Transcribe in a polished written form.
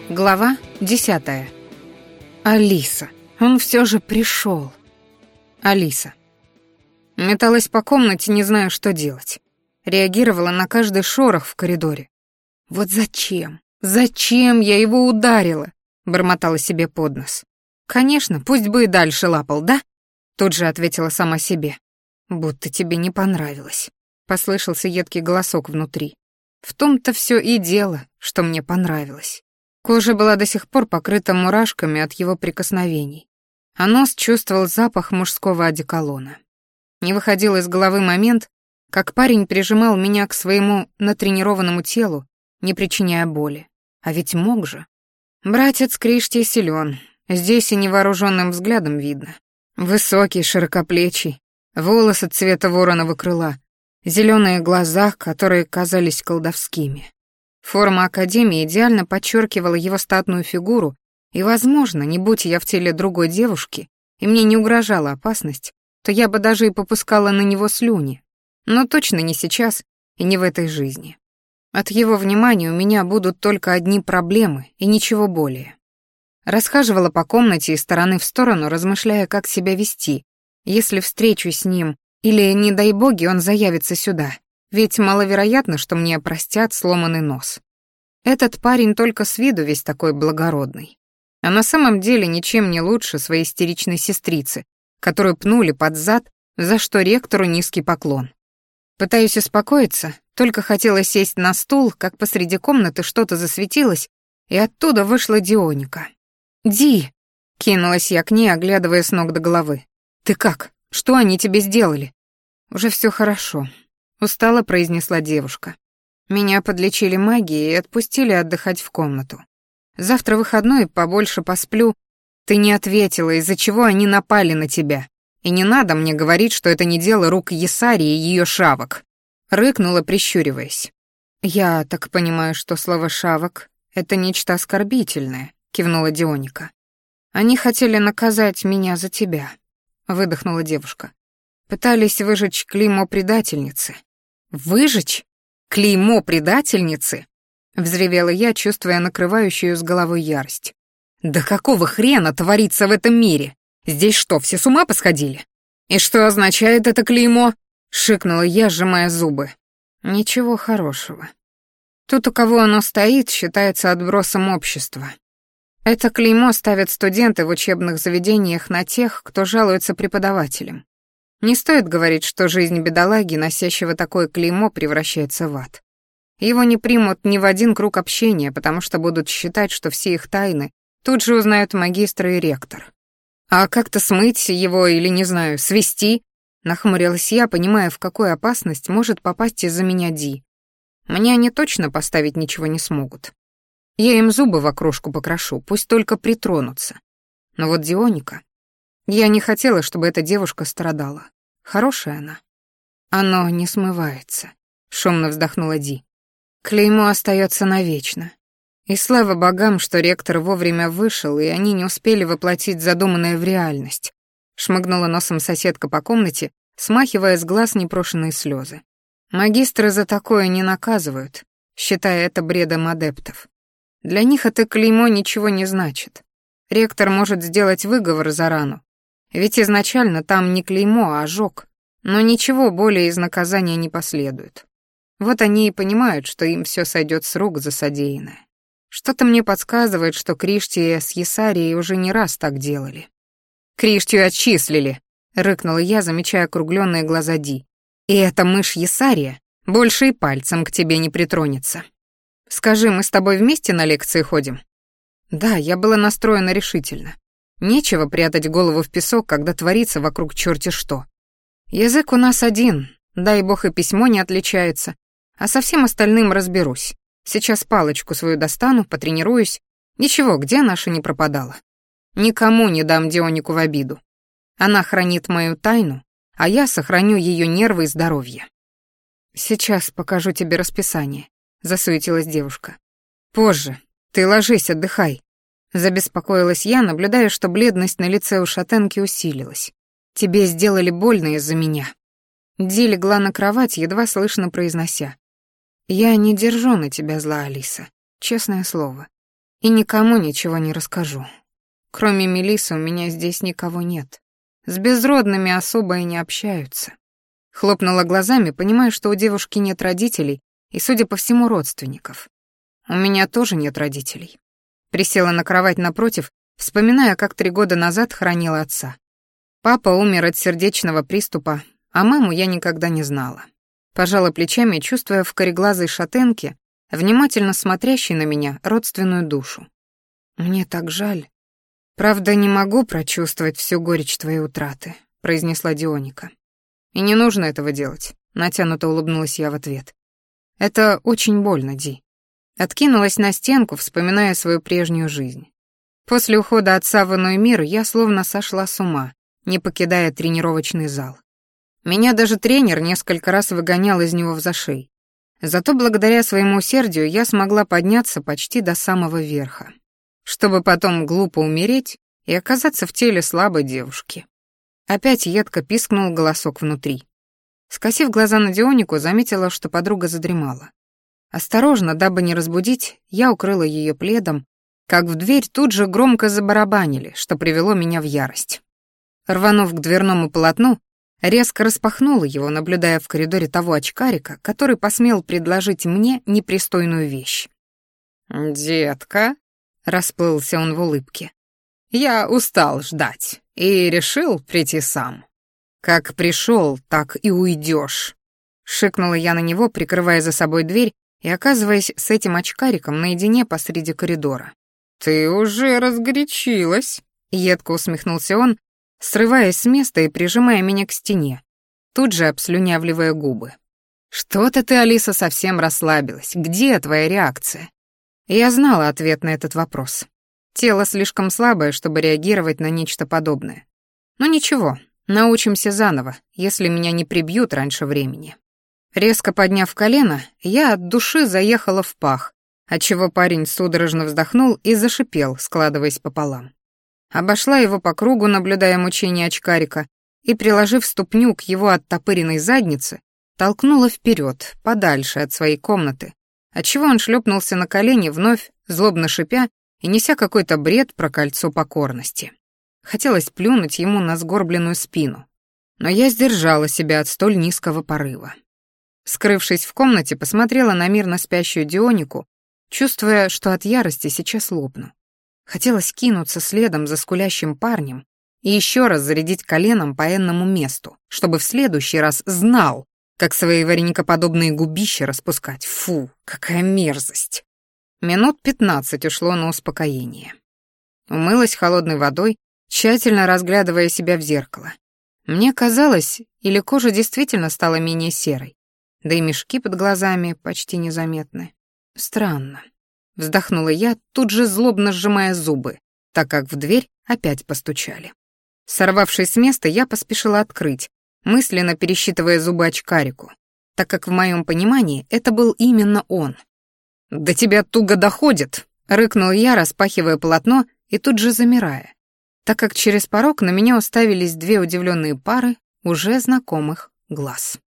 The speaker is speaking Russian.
Глава 10. Алиса. Он все же пришел. Алиса. Металась по комнате, не зная, что делать. Реагировала на каждый шорох в коридоре. Вот зачем? Зачем я его ударила? Бормотала себе под нос. Конечно, пусть бы и дальше лапал, да? Тут же ответила сама себе. Будто тебе не понравилось. Послышался едкий голосок внутри. В том-то все и дело, что мне понравилось. Кожа была до сих пор покрыта мурашками от его прикосновений, а нос чувствовал запах мужского одеколона. Не выходил из головы момент, как парень прижимал меня к своему натренированному телу, не причиняя боли. А ведь мог же. Братец Криштий силен, здесь и невооруженным взглядом видно. Высокий, широкоплечий, волосы цвета вороного крыла, зеленые глаза, которые казались колдовскими. Форма академии идеально подчеркивала его статную фигуру, и, возможно, не будь я в теле другой девушки, и мне не угрожала опасность, то я бы даже и попускала на него слюни. Но точно не сейчас и не в этой жизни. От его внимания у меня будут только одни проблемы и ничего более. Расхаживала по комнате из стороны в сторону, размышляя, как себя вести, если встречусь с ним, или, не дай боги, он заявится сюда. Ведь маловероятно, что мне простят сломанный нос. Этот парень только с виду весь такой благородный. А на самом деле ничем не лучше своей истеричной сестрицы, которую пнули под зад, за что ректору низкий поклон. Пытаюсь успокоиться, только хотела сесть на стул, как посреди комнаты что-то засветилось, и оттуда вышла Дионика. «Ди!» — кинулась я к ней, оглядывая с ног до головы. «Ты как? Что они тебе сделали?» «Уже все хорошо», — устало произнесла девушка. «Меня подлечили магией и отпустили отдыхать в комнату. Завтра выходной, побольше посплю. Ты не ответила, из-за чего они напали на тебя. И не надо мне говорить, что это не дело рук Есарии и ее шавок», — рыкнула, прищуриваясь. «Я так понимаю, что слово «шавок» — это нечто оскорбительное», — кивнула Дионика. «Они хотели наказать меня за тебя», — выдохнула девушка. «Пытались выжечь клеймо предательницы». «Выжечь? Клеймо предательницы?» — взревела я, чувствуя накрывающую с головой ярость. «Да какого хрена творится в этом мире? Здесь что, все с ума посходили? И что означает это клеймо?» — шикнула я, сжимая зубы. «Ничего хорошего. Тут, у кого оно стоит, считается отбросом общества. Это клеймо ставят студенты в учебных заведениях на тех, кто жалуется преподавателям. Не стоит говорить, что жизнь бедолаги, носящего такое клеймо, превращается в ад. Его не примут ни в один круг общения, потому что будут считать, что все их тайны тут же узнают магистр и ректор. А как-то смыть его или, не знаю, свести? Нахмурилась я, понимая, в какую опасность может попасть из-за меня Ди. Мне они точно поставить ничего не смогут. Я им зубы в кружку покрошу, пусть только притронутся. Но вот Дионика... Я не хотела, чтобы эта девушка страдала. Хорошая она. Оно не смывается, шумно вздохнула Ди. Клеймо остается навечно. И слава богам, что ректор вовремя вышел, и они не успели воплотить задуманное в реальность. Шмыгнула носом соседка по комнате, смахивая с глаз непрошенные слезы. Магистры за такое не наказывают, считая это бредом адептов. Для них это клеймо ничего не значит. Ректор может сделать выговор за рану. Ведь изначально там не клеймо, а ожог. Но ничего более из наказания не последует. Вот они и понимают, что им все сойдет с рук за содеянное. Что-то мне подсказывает, что Криштия с Есарией уже не раз так делали. «Криштию отчислили», — рыкнула я, замечая округлённые глаза Ди. «И эта мышь Есария больше и пальцем к тебе не притронется. Скажи, мы с тобой вместе на лекции ходим?» Да, я была настроена решительно. Нечего прятать голову в песок, когда творится вокруг черти что. Язык у нас один, дай бог и письмо не отличается, а со всем остальным разберусь. Сейчас палочку свою достану, потренируюсь. Ничего, где наша не пропадала. Никому не дам Дионику в обиду. Она хранит мою тайну, а я сохраню ее нервы и здоровье. «Сейчас покажу тебе расписание», — засуетилась девушка. «Позже. Ты ложись, отдыхай». Забеспокоилась я, наблюдая, что бледность на лице у шатенки усилилась. «Тебе сделали больно из-за меня». Ди легла на кровать, едва слышно произнося. «Я не держу на тебя зла, Алиса, честное слово. И никому ничего не расскажу. Кроме Мелиссы у меня здесь никого нет. С безродными особо и не общаются. Хлопнула глазами, понимая, что у девушки нет родителей и, судя по всему, родственников. У меня тоже нет родителей. Присела на кровать напротив, вспоминая, как 3 года назад хоронила отца. Папа умер от сердечного приступа, а маму я никогда не знала. Пожала плечами, чувствуя в кореглазой шатенке, внимательно смотрящей на меня, родственную душу. «Мне так жаль. Правда, не могу прочувствовать всю горечь твоей утраты», — произнесла Дионика. «И не нужно этого делать», — натянуто улыбнулась я в ответ. «Это очень больно, Ди». Откинулась на стенку, вспоминая свою прежнюю жизнь. После ухода отца в иной мир я словно сошла с ума, не покидая тренировочный зал. Меня даже тренер несколько раз выгонял из него взашей. Зато благодаря своему усердию я смогла подняться почти до самого верха, чтобы потом глупо умереть и оказаться в теле слабой девушки. Опять едко пискнул голосок внутри. Скосив глаза на Дионику, заметила, что подруга задремала. Осторожно, дабы не разбудить, я укрыла ее пледом, как в дверь тут же громко забарабанили, что привело меня в ярость. Рванув к дверному полотну, резко распахнула его, наблюдая в коридоре того очкарика, который посмел предложить мне непристойную вещь. «Детка», — расплылся он в улыбке, — «я устал ждать и решил прийти сам. Как пришел, так и уйдешь», — шикнула я на него, прикрывая за собой дверь и оказываясь с этим очкариком наедине посреди коридора. «Ты уже разгорячилась», — едко усмехнулся он, срываясь с места и прижимая меня к стене, тут же обслюнявливая губы. «Что-то ты, Алиса, совсем расслабилась. Где твоя реакция?» Я знала ответ на этот вопрос. Тело слишком слабое, чтобы реагировать на нечто подобное. Но ничего, научимся заново, если меня не прибьют раньше времени. Резко подняв колено, я от души заехала в пах, отчего парень судорожно вздохнул и зашипел, складываясь пополам. Обошла его по кругу, наблюдая мучения очкарика, и, приложив ступню к его оттопыренной заднице, толкнула вперед, подальше от своей комнаты, отчего он шлепнулся на колени, вновь злобно шипя и неся какой-то бред про кольцо покорности. Хотелось плюнуть ему на сгорбленную спину, но я сдержала себя от столь низкого порыва. Скрывшись в комнате, посмотрела на мирно спящую Дионику, чувствуя, что от ярости сейчас лопну. Хотелось кинуться следом за скулящим парнем и еще раз зарядить коленом по энному месту, чтобы в следующий раз знал, как свои вареникоподобные губища распускать. Фу, какая мерзость. Минут 15 ушло на успокоение. Умылась холодной водой, тщательно разглядывая себя в зеркало. Мне казалось, или кожа действительно стала менее серой, да и мешки под глазами почти незаметны. Странно. Вздохнула я, тут же злобно сжимая зубы, так как в дверь опять постучали. Сорвавшись с места, я поспешила открыть, мысленно пересчитывая зубы очкарику, так как в моем понимании это был именно он. «До тебя туго доходит!» — рыкнул я, распахивая полотно и тут же замирая, так как через порог на меня уставились 2 удивленные пары уже знакомых глаз.